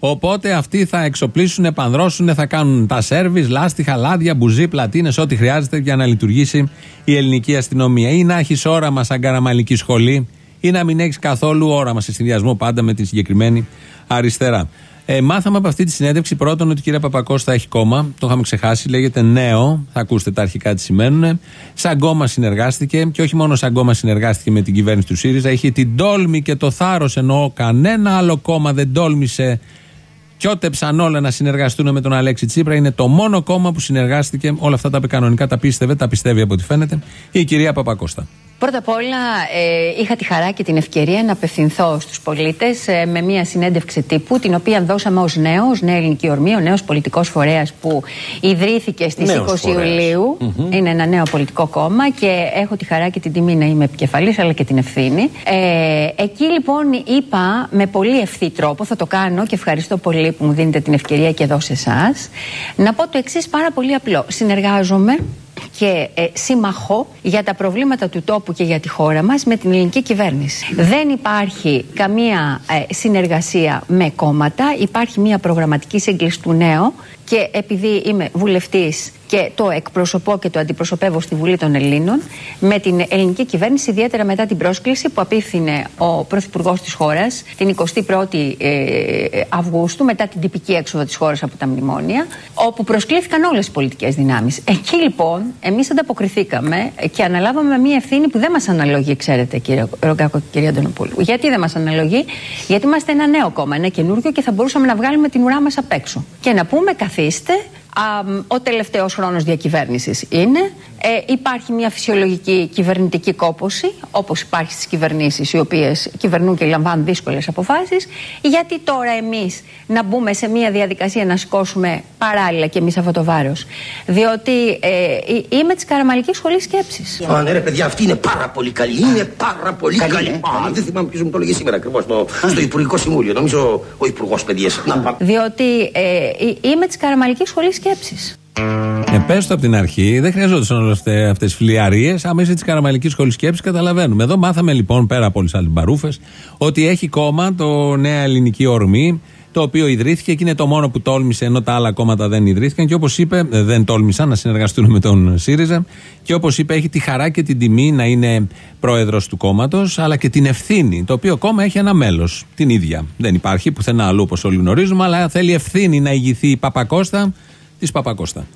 Οπότε αυτοί θα εξοπλίσουν, επανδρώσουν, θα κάνουν τα σέρβις, λάστιχα, λάδια, μπουζί, πλατίνες, ό,τι χρειάζεται για να λειτουργήσει η ελληνική αστυνομία. Ή να έχεις όραμα σαν καραμαλική σχολή, ή να μην έχεις καθόλου όραμα, σε συνδυασμό πάντα με τη συγκεκριμένη αριστερά. Ε, μάθαμε από αυτή τη συνέντευξη πρώτον ότι η κυρία Παπακώστα έχει κόμμα. Το είχαμε ξεχάσει. Λέγεται Νέο. Θα ακούσετε τα αρχικά τι σημαίνουν. Σαν κόμμα συνεργάστηκε. Και όχι μόνο σαν κόμμα συνεργάστηκε με την κυβέρνηση του ΣΥΡΙΖΑ. Είχε την τόλμη και το θάρρος, ενώ κανένα άλλο κόμμα δεν τόλμησε. Κιότεψαν όλα να συνεργαστούν με τον Αλέξη Τσίπρα. Είναι το μόνο κόμμα που συνεργάστηκε. Όλα αυτά τα είπε κανονικά, τα πίστευε, τα πιστεύει από ό,τι φαίνεται η κυρία Παπακώστα. Πρώτα απ' όλα ε, είχα τη χαρά και την ευκαιρία να απευθυνθώ στους πολίτες ε, με μια συνέντευξη τύπου, την οποία δώσαμε ως Νέο, ως Νέα Ελληνική Ορμή, ο νέος πολιτικός φορέας που ιδρύθηκε στις νέος είκοσι φορέας. Ιουλίου. Mm-hmm. Είναι ένα νέο πολιτικό κόμμα και έχω τη χαρά και την τιμή να είμαι επικεφαλής, αλλά και την ευθύνη. Ε, εκεί λοιπόν είπα με πολύ ευθύ τρόπο, θα το κάνω και ευχαριστώ πολύ που μου δίνετε την ευκαιρία και εδώ σε εσάς, να πω το εξής πάρα πολύ απλό. Συνεργάζομαι και ε, συμμαχώ για τα προβλήματα του τόπου και για τη χώρα μας με την ελληνική κυβέρνηση. Δεν υπάρχει καμία ε, συνεργασία με κόμματα, υπάρχει μια προγραμματική σύγκληση του Νέου και επειδή είμαι βουλευτής και το εκπροσωπώ και το αντιπροσωπεύω στη Βουλή των Ελλήνων, με την ελληνική κυβέρνηση, ιδιαίτερα μετά την πρόσκληση που απίφθινε ο Πρωθυπουργός της χώρας την εικοστή πρώτη Αυγούστου, μετά την τυπική έξοδο της χώρας από τα μνημόνια, όπου προσκλήθηκαν όλες οι πολιτικές δυνάμεις. Εκεί λοιπόν εμείς ανταποκριθήκαμε και αναλάβαμε μια ευθύνη που δεν μας αναλογεί, ξέρετε, κύριε Ρογκάκο και κύριε Αντωνοπούλου. Γιατί δεν μας αναλογεί? Γιατί είμαστε ένα νέο κόμμα, ένα καινούργιο και θα μπορούσαμε να βγάλουμε την ουρά μας απ' έξω και να πούμε καθίστε. Α, ο τελευταίος χρόνος διακυβέρνησης είναι. Ε, υπάρχει μια φυσιολογική κυβερνητική κόπωση, όπως υπάρχει στις κυβερνήσεις οι οποίες κυβερνούν και λαμβάνουν δύσκολες αποφάσεις. Γιατί τώρα εμείς να μπούμε σε μια διαδικασία να σηκώσουμε παράλληλα και εμείς αυτό το βάρος? Διότι ε, είμαι της Καραμαλικής Σχολής Σκέψης. Α, ναι, ρε παιδιά, αυτή είναι πάρα πολύ καλή. Είναι πάρα πολύ καλή. καλή. Α, δεν θυμάμαι ποιος μου το λέγε σήμερα ακριβώς στο, στο Υπουργικό Συμβούλιο. Νομίζω ο Υπουργός Παιδείας. Διότι ε, είμαι της Καραμαλικής Σχολής Σκέψης. Ε, πες το από την αρχή, δεν χρειαζόταν όλες αυτές τις φλιαρίες. Άμα είσαι της Καραμαλικής Σχολής Σκέψης, καταλαβαίνουμε. Εδώ μάθαμε λοιπόν, πέρα από όλες άλλες μπαρούφες, ότι έχει κόμμα το Νέα Ελληνική Ορμή, το οποίο ιδρύθηκε και είναι το μόνο που τόλμησε, ενώ τα άλλα κόμματα δεν ιδρύθηκαν. Και όπως είπε, δεν τόλμησαν να συνεργαστούν με τον ΣΥΡΙΖΑ. Και όπως είπε, έχει τη χαρά και την τιμή να είναι πρόεδρος του κόμματος, αλλά και την ευθύνη. Το οποίο κόμμα έχει ένα μέλος, την ίδια. Δεν υπάρχει πουθενά αλλού, όπως όλοι γνωρίζουμε, αλλά θέλει ευθύνη να ηγηθεί η Παπακώστα της Παπακώστα.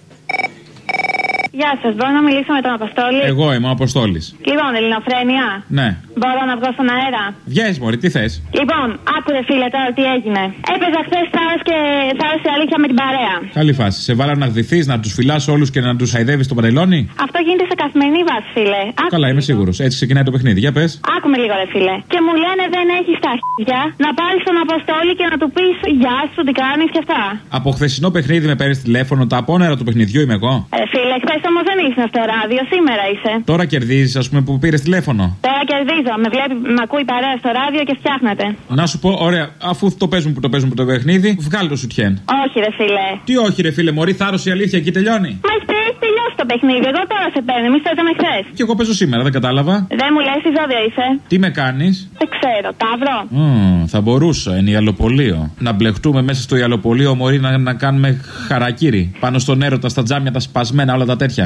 Γεια σας, μπορώ να μιλήσω με τον Αποστόλη? Εγώ είμαι ο Αποστόλης. Λοιπόν, Ελληνοφρένεια. Ναι. Μπορώ να βγω στον αέρα? Βγες, μωρή, τι θες? Λοιπόν, άκουρε φίλε τώρα τι έγινε. Έπαιζα χθες θάρρος και θάρρος η αλήθεια με την παρέα. Καλή φάση. Σε βάλα να γδυθείς, να τους φυλάς όλους και να τους αηδεύεις το παντελόνι. Αυτό γίνεται σε καθημερινή βάση, φίλε. Άκου Καλά, είμαι σίγουρος. Έτσι ξεκινάει το παιχνίδι. Για πες. Άκουμε λίγο, ρε φίλε. Και μου λένε δεν έχεις τα αρχίδια να πάρεις τον Αποστόλη και να του πεις γεια σου, τι κάνεις και αυτά. Από χθεσινό παιχνίδι με παίρνεις τηλέφωνο, τα απόνερα του παιχνιδιού είμαι εγώ. Ε, φίλε, χθες όμως δεν ήσουν στο ράδιο, σήμερα είσαι. Τώρα κερδίζεις, ας πούμε, που πήρες τηλέφωνο. Τώρα κερδίζω. Με βλέπει, με ακούει παρέα στο ράδιο και φτιάχνεται. Να σου πω, ωραία, αφού το παίζουν που το παίζουν που το παιχνίδι, βγάλει το σουτιέν. Όχι, ρε φίλε. Τι όχι, ρε φίλε, μωρή, θάρρος η αλήθεια εκεί τελειώνει. Μα έχει τελειώσει το παιχνίδι, εγώ τώρα σε παίρνω. Εμείς παίζαμε χθες. Και εγώ παίζω σήμερα, δεν κατάλαβα. Δεν μου λες τι ζώδιο είσαι. Τι με κάνεις? Δεν ξέρω, Ταύρο. Mm, θα μπορούσα, είναι ιαλοπολείο. Να μπλεχτούμε μέσα στο ιαλοπολείο, μωρή, να, να κάνουμε χαρακύρι. Πάνω στον έρωτα, στα τζάμια, τα σπασμένα, όλα τα τέτοια.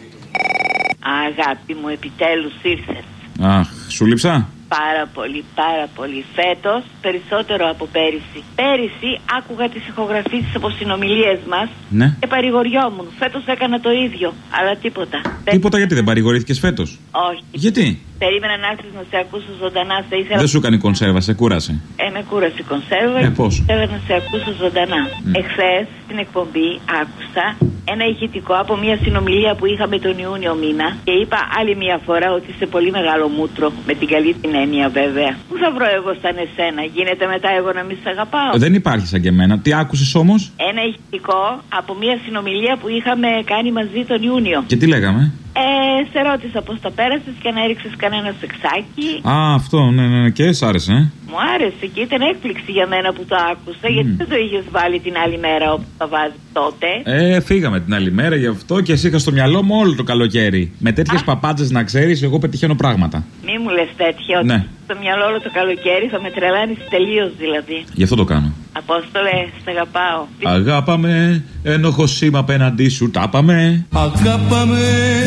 Αγάπη μου, επιτέλους ήρθες. Αχ, σου λείψα? Πάρα πολύ, πάρα πολύ. Φέτος περισσότερο από πέρυσι. Πέρυσι άκουγα τις ηχογραφήσεις από συνομιλίες μας, ναι, και παρηγοριόμουν. Φέτος έκανα το ίδιο, αλλά τίποτα. Τίποτα γιατί δεν παρηγορήθηκες φέτος? Όχι. Γιατί? Περίμενα να έρθεις να σε ακούσω ζωντανά. Θα ήθελα... Δεν σου κάνει κονσέρβα, σε κούρασε? Ε, με κούρασε η κονσέρβα. Ε, πώς? Θέλω να σε ακούσω ζωντανά. Mm. Εχθές στην εκπομπή άκουσα ένα ηχητικό από μια συνομιλία που είχαμε τον Ιούνιο μήνα και είπα άλλη μια φορά ότι είσαι πολύ μεγάλο μούτρο, με την καλή την έννοια βέβαια. Πού θα βρω εγώ σαν εσένα? Γίνεται μετά εγώ να μην σε αγαπάω? Δεν υπάρχει σαν και εμένα. Τι άκουσες όμως? Ένα ηχητικό από μια συνομιλία που είχαμε κάνει μαζί τον Ιούνιο. Και τι λέγαμε? Ε, σε ρώτησα πώς το πέρασες και αν έριξες κανένα σεξάκι. Α, αυτό, ναι, ναι, ναι, και σ' άρεσε, ε? Μου άρεσε και ήταν έκπληξη για μένα που το άκουσα, mm. γιατί δεν το είχες βάλει την άλλη μέρα όπως το βάζεις τότε. Ε, φύγαμε την άλλη μέρα γι' αυτό και εσύ είχα στο μυαλό μου όλο το καλοκαίρι. Με τέτοιες παπάντζες να ξέρεις, εγώ πετυχαίνω πράγματα. Μη μου λες τέτοια, ότι ναι, στο μυαλό όλο το καλοκαίρι θα με τρελάνεις τελείως δηλαδή. Γι' αυτό το κάνω. Απόστολε, σ' αγαπάω. Αγάπαμε, ένοχο σήμα απέναντί σου, τάπαμε. Αγάπαμε,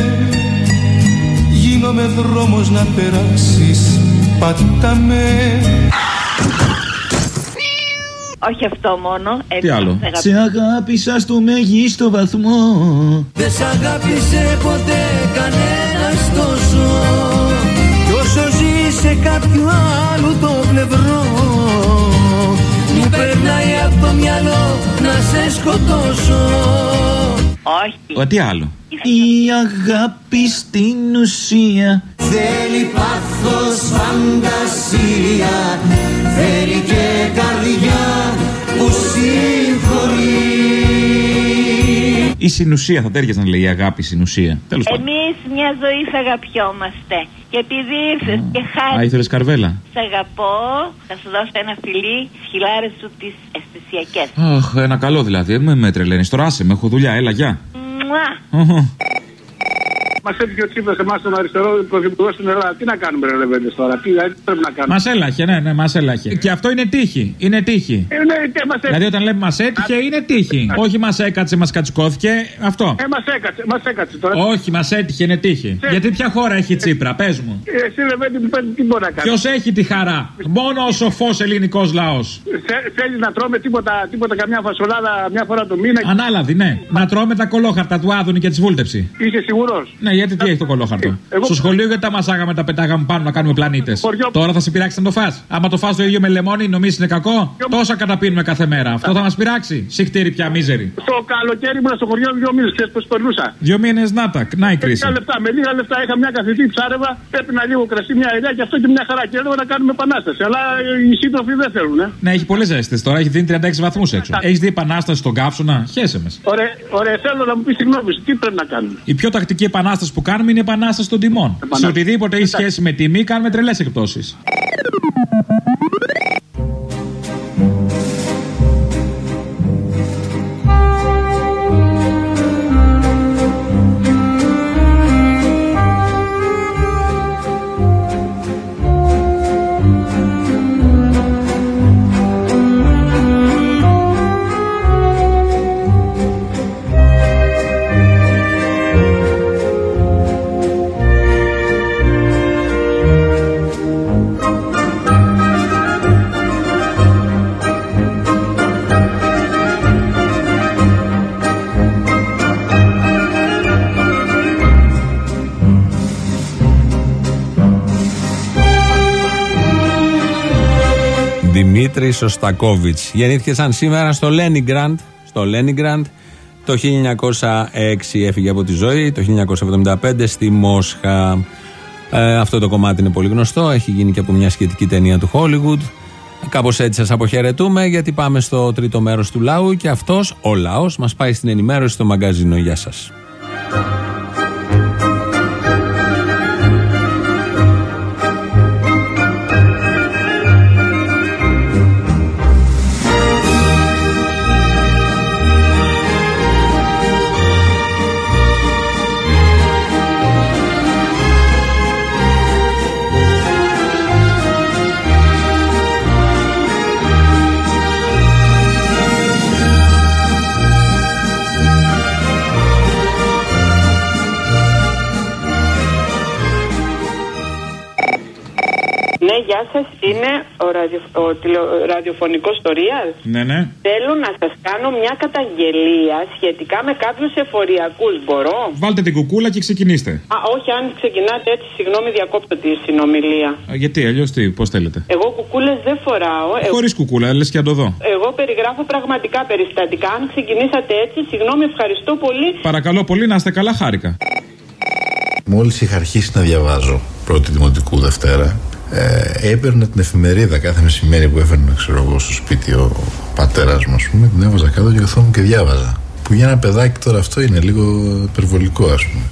γίνομαι δρόμος να περάσεις, πατάμε. Όχι αυτό μόνο. Τι άλλο? Σε αγάπησα στο μέγιστο βαθμό. Δεν σ' αγάπησε ποτέ κανένας τόσο. Κι όσο ζει σε κάποιο άλλο το πλευρό, μου περνάει από το μυαλό να σε σκοτώσω. Όχι. Ο, τι άλλο? Η αγάπη στην ουσία θέλει πάθος, φαντασία, θέλει και καρδιά που συγχωρεί. Η συνουσία θα τέριαζε να λέει η αγάπη συνουσία. Τέλος πάντων. Εμείς μια ζωή σ' αγαπιόμαστε. Και επειδή ήρθες mm. και χάρη. Α, ήθελες καρβέλα. Σ' αγαπώ, θα σου δώσω ένα φιλί, τις χιλάρες σου τις αισθησιακές. Αχ, ένα καλό δηλαδή. Δεν με τρελαίνεις. Τώρα άσε με, έχω δουλειά, έλα, γεια. Μουά. Μας έφυγε ο Τσίπρας εμάς τον αριστερό πρωθυπουργό στην Ελλάδα. Τι να κάνουμε, ρε Λεβέντες τώρα, τι πρέπει να κάνουμε. Μας έλαχε, ναι, ναι, μας έλαχε. Και αυτό είναι τύχη. Είναι τύχη. Ε, ναι, και μας δηλαδή όταν λέμε μας έτυχε, είναι τύχη. Όχι μας έκατσε, μας κατσικώθηκε. Αυτό. Ε, μας έκατσε, μας έκατσε τώρα. Όχι, μας έτυχε, είναι τύχη. Σε... Γιατί ποια χώρα έχει Τσίπρα, πες μου. Ε, εσύ Λεβέντη μου πες τι μπορεί να κάνει. Ποιος έχει τη χαρά. Μόνο ο σοφός ελληνικός λαός. Θέλει να τρώμε τίποτα, τίποτα, καμιά φασολάδα μια φορά το μήνα. Ανάλαβη, ναι. Να τρώμε τα κολόχαρτα του Άδωνη και τη βούλτεψη. Είσαι σίγουρος? Ναι, γιατί τι έχει το κολόχαρτο. Εγώ... Στο σχολείο γιατί τα μασάγαμε, τα πετάγαμε πάνω να κάνουμε πλανήτες. Χωριό... Τώρα θα σε πειράξει να το φας. Άμα το φας το ίδιο με λεμόνι, νομίζεις είναι κακό. Χωριό... Τόσα καταπίνουμε κάθε μέρα. Αυτό θα μας πειράξει. Συχτήρι πια μίζερη. Στο καλοκαίρι ήμουν στο χωριό δύο μήνες, ξέρεις πώς περνούσα. Δύο μήνες να τα, να η κρίση. Λεπτά, με λίγα λεφτά είχα μια καθηγητή, ψάρευα, έπαιρνα λίγο κρασί, μια ελιά και αυτό και μια χαρά. Και έλεγα να κάνουμε επανάσταση. Αλλά οι σύντροφοι δεν θέλουν. Ε. Ναι, έχει πολλές ζέστες τώρα, έχει δίνει τριάντα έξι βαθμούς έξω. Έχει δει επανάσταση στον καύσωνα, χέσε με. Ωραία, ωραία, θέλω να μου πει τη γνώμη σου, τι πρέπει να κάνουμε. Η πιο τακτική επανάσταση που κάνουμε είναι η επανάσταση των τιμών. Σε οτιδήποτε έχει σχέση με τιμή κάνουμε τρελές εκπτώσεις. Δημήτρης Σωστακόβιτς. Γεννήθηκε σαν σήμερα στο Λένιγκραντ. Στο Λένιγκραντ. Το χίλια εννιακόσια έξι έφυγε από τη ζωή. Το χίλια εννιακόσια εβδομήντα πέντε στη Μόσχα. Ε, αυτό το κομμάτι είναι πολύ γνωστό. Έχει γίνει και από μια σχετική ταινία του Hollywood. Κάπως έτσι σας αποχαιρετούμε, γιατί πάμε στο τρίτο μέρος του λαού και αυτός ο λαός μας πάει στην ενημέρωση στο μαγκαζίνο. Γεια σας. Γεια σας, είναι ο, ραδιο, ο τηλεο, ραδιοφωνικός Στορίας. Ναι, ναι. Θέλω να σας κάνω μια καταγγελία σχετικά με κάποιους εφοριακούς. Μπορώ? Βάλτε την κουκούλα και ξεκινήστε. Α, όχι, αν ξεκινάτε έτσι, συγγνώμη, διακόπτω τη συνομιλία. Α, γιατί, αλλιώς τι, πώς θέλετε? Εγώ κουκούλες δεν φοράω. Χωρίς εγώ... κουκούλα, λες και να το δω. Εγώ περιγράφω πραγματικά περιστατικά. Αν ξεκινήσατε έτσι, συγγνώμη, ευχαριστώ πολύ. Παρακαλώ πολύ, να είστε καλά, χάρηκα. Μόλις είχα αρχίσει να διαβάζω πρώτη δημοτικού Δευτέρα, Ε, έπαιρνα την εφημερίδα κάθε μεσημέρι που έφερνα, ξέρω εγώ, στο σπίτι ο πατέρας μου, ας πούμε, την έβαζα κάτω και καθόμουν και διάβαζα. Που για ένα παιδάκι τώρα αυτό είναι λίγο υπερβολικό, ας πούμε. Σιγή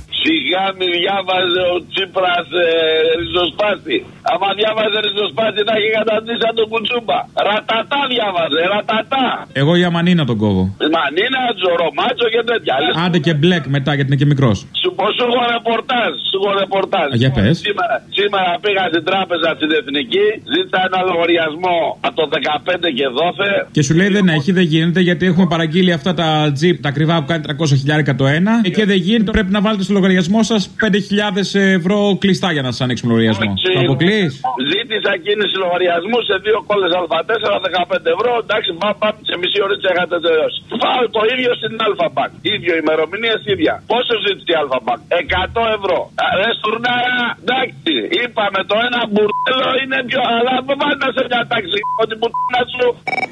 Γάμι διάβαζε ο Τσίπρας ε, ριζοσπάστη. Άμα διάβαζε ριζοσπάστη να έχει καταντήσει σαν τον Κουτσούμπα. Ρατατά διάβαζε, ρατατά. Εγώ για Μανίνα τον κόβω. Μανίνα, Τζορομάτσο και τέτοια. Άντε και Μπλεκ μετά γιατί είναι και μικρός. Σου πω, σου έχω ρεπορτάζ. Σου έχω ρεπορτάζ. Α, για πες. Σήμερα, σήμερα πήγα στην τράπεζα στην Εθνική, ζήτησα ένα λογαριασμό από το δεκαπέντε και δώθε. Και σου λέει δεν έχει, δεν γίνεται γιατί έχουμε παραγγείλει αυτά τα τζιπ, τα ακριβά που κάνει τριακόσια χιλιάρικα το ένα. Και δεν γίνεται, πρέπει να βάλετε στο λογαριασμό σας πέντε χιλιάδες ευρώ κλειστά για να σας ανοίξουμε λογαριασμό. Το αποκλείς. Ζήτησα κίνηση λογαριασμού σε δύο κόλλες Α τέσσερα, δεκαπέντε ευρώ. Εντάξει, πάμε πά, σε μισή ώρα είχατε τελειώσει. Πάω το ίδιο στην Αλφαμπάνκ. Ίδιο ημερομηνία ίδια. Πόσο ζήτησε η Αλφαμπάνκ? εκατό ευρώ. Ρε στουρνάρα, εντάξει. Είπαμε το ένα μπουρδέλο είναι πιο. Αλλά βάλτε σε μια τάξη ότι μπουρδέλα σου.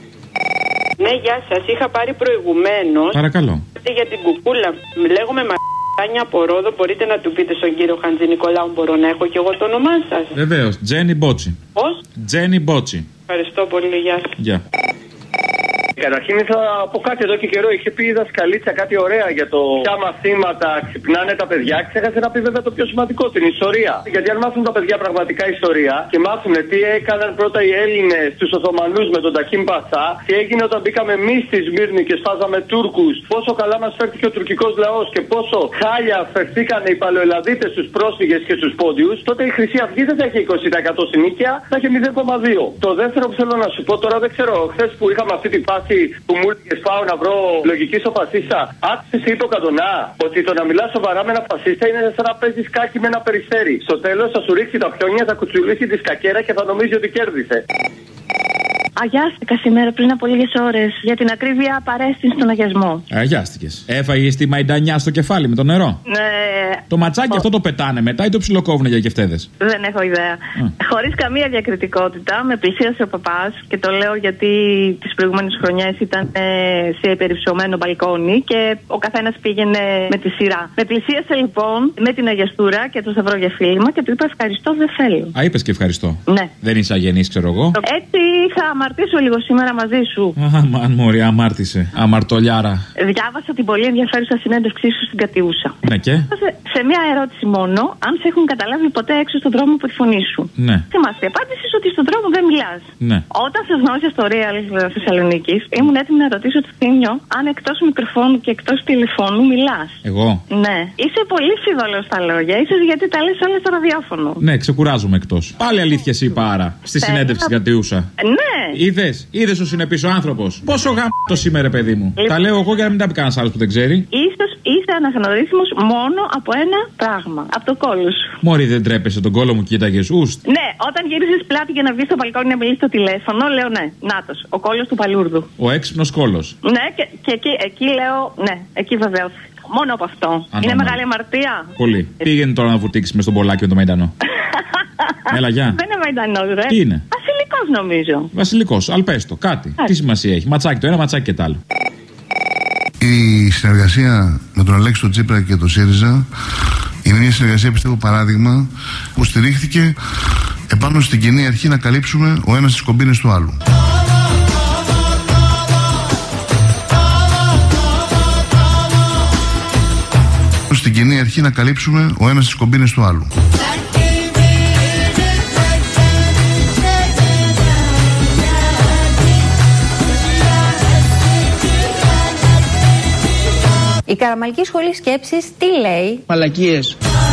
Ναι, γεια σας. Είχα πάρει προηγουμένως. Παρακαλώ. Για την κουκούλα. Λέγομαι Μαράνια από Ρόδο. Μπορείτε να του πείτε στον κύριο Χαντζη Νικολάου, μπορώ να έχω και εγώ το όνομά σας? Βεβαίως. Τζένι Μπότσι. Πώς? Τζένι Μπότσι. Ευχαριστώ πολύ. Γεια σας. Γεια. Καταρχήν ήθελα να πω κάτι εδώ και καιρό. Είχε πει η δασκαλίτσα κάτι ωραία για το ποια μαθήματα ξυπνάνε τα παιδιά. Ξέχασε να πει βέβαια το πιο σημαντικό, την ιστορία. Γιατί αν μάθουν τα παιδιά πραγματικά ιστορία και μάθουν τι έκαναν πρώτα οι Έλληνες στους Οθωμανούς με τον Ταχίμ Πασά, τι έγινε όταν μπήκαμε εμείς στη Σμύρνη και σπάζαμε Τούρκους, πόσο καλά μας φέρθηκε ο τουρκικός λαός και πόσο χάλια φερθήκαν οι Παλαιοελλαδίτες στους πρόσφυγες και στους πόντιους, τότε η Χρυσή Αυγή δεν θα έχει είκοσι τοις εκατό συνήθεια, θα έχει μηδέν κόμμα δύο. Το δεύτερο που θέλω να σου πω τώρα, δεν ξέρω, χθες που είχαμε αυτή τη φάση που μου έλεγες πάω να βρω λογική στο φασίστα. Άκουσες τι είπε ο Καντονά? Ότι το να μιλάς σοβαρά με ένα φασίστα είναι σαν να παίζεις σκάκι με ένα περιστέρι. Στο τέλος θα σου ρίξει τα πιόνια, θα κουτσουλήσει τη σκακέρα και θα νομίζει ότι κέρδισε. Αγιάστηκα σήμερα πριν από λίγες ώρες. Για την ακρίβεια, παρέστην στον αγιασμό. Αγιάστηκες. Έφαγες τη μαϊντανιά στο κεφάλι με το νερό. Ναι. Το ματσάκι ο... αυτό το πετάνε μετά ή το ψιλοκόβουνε για γευτέδες? Δεν έχω ιδέα. Χωρίς καμία διακριτικότητα, με πλησίασε ο παπάς και το λέω γιατί τις προηγούμενες χρονιές ήταν σε υπερυψωμένο μπαλκόνι και ο καθένας πήγαινε με τη σειρά. Με πλησίασε λοιπόν με την αγιαστούρα και το σταυρό για φίλημα και του είπα ευχαριστώ, δεν θέλω. Α, είπες και ευχαριστώ. Ναι. Δεν είσαι αγενής, ξέρω εγώ. Έτσι θα αμαρτήσω λίγο σήμερα μαζί σου. Αμάν, μωρή, αμάρτησε. Αμαρτωλιάρα. Διάβασα την πολύ ενδιαφέρουσα συνέντευξή σου στην Κατιούσα. Ναι, και. Σε, σε μια ερώτηση μόνο, αν σε έχουν καταλάβει ποτέ έξω στον δρόμο από τη φωνή σου. Ναι. Θυμάστε, απάντησε ότι στον δρόμο δεν μιλάς. Ναι. Όταν σε γνώρισα στο Real Θεσσαλονίκη, ήμουν έτοιμη να ρωτήσω το Θήμιο αν εκτός μικροφώνου και εκτός τηλεφώνου μιλάς. Εγώ. Ναι. Είσαι πολύ φιδωλός στα λόγια, ίσως γιατί τα λες όλα στο ραδιόφωνο. Ναι, ξεκουράζομαι εκτός. Πάλι αλήθεια εσύ πάρα. Στη συνέντευξη στην Κατιούσα. Ναι. Είδες, είδες ο συνεπής ο άνθρωπος. Πόσο γαμπτό σήμερα, παιδί μου. Λοιπόν. Τα λέω εγώ για να μην τα πει κανένα άλλο που δεν ξέρει. Ίσως είσαι αναγνωρίσιμος μόνο από ένα πράγμα. Από το κόλλο σου. Μωρή, δεν τρέπεσαι τον κόλλο μου, κοίταγες ουστ. Ναι, όταν γύρισες πλάτη για να βγεις στο μπαλκόνι να μιλήσεις στο τηλέφωνο, λέω ναι. Νάτος, ο κόλλος του παλούρδου. Ο έξυπνος κόλλος. Ναι, και, και εκεί, εκεί λέω, ναι, εκεί βεβαίως. Μόνο από αυτό. Ανώμα. Είναι μεγάλη αμαρτία. Πολύ. Ε... Πήγαινε τώρα να βουτήξεις με στον Πολάκη με το Μαϊντανό. Έλα, γεια. Δεν είναι Μαϊντανός, ρε. Τι είναι? Βασιλικός νομίζω. Βασιλικός, αλπέστο, κάτι. Ά. Τι σημασία έχει? Ματσάκι το ένα, ματσάκι και το άλλο. Η συνεργασία με τον Αλέξη τον Τσίπρα και τον ΣΥΡΙΖΑ είναι μια συνεργασία, πιστεύω, παράδειγμα που στηρίχθηκε επάνω στην κοινή αρχή να καλύψουμε ο ένας τις κομπίνες του άλλου. Στην κοινή αρχή να καλύψουμε ο ένας τις κομπίνες του άλλου. Η Καραμαλική Σχολή Σκέψης τι λέει? Μαλακίες.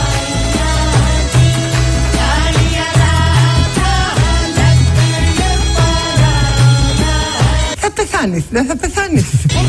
Θα πεθάνεις, δεν θα πεθάνεις.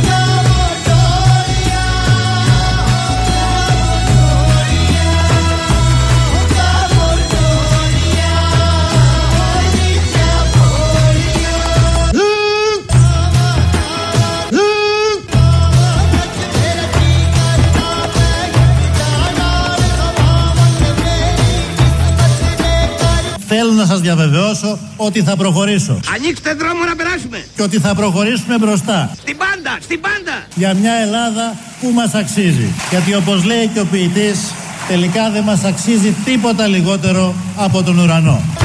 Θέλω να σας διαβεβαιώσω ότι θα προχωρήσω. Ανοίξτε δρόμο να περάσουμε. Και ότι θα προχωρήσουμε μπροστά. Στην πάντα, στην πάντα. Για μια Ελλάδα που μας αξίζει. Γιατί όπως λέει και ο ποιητής, τελικά δεν μας αξίζει τίποτα λιγότερο από τον ουρανό.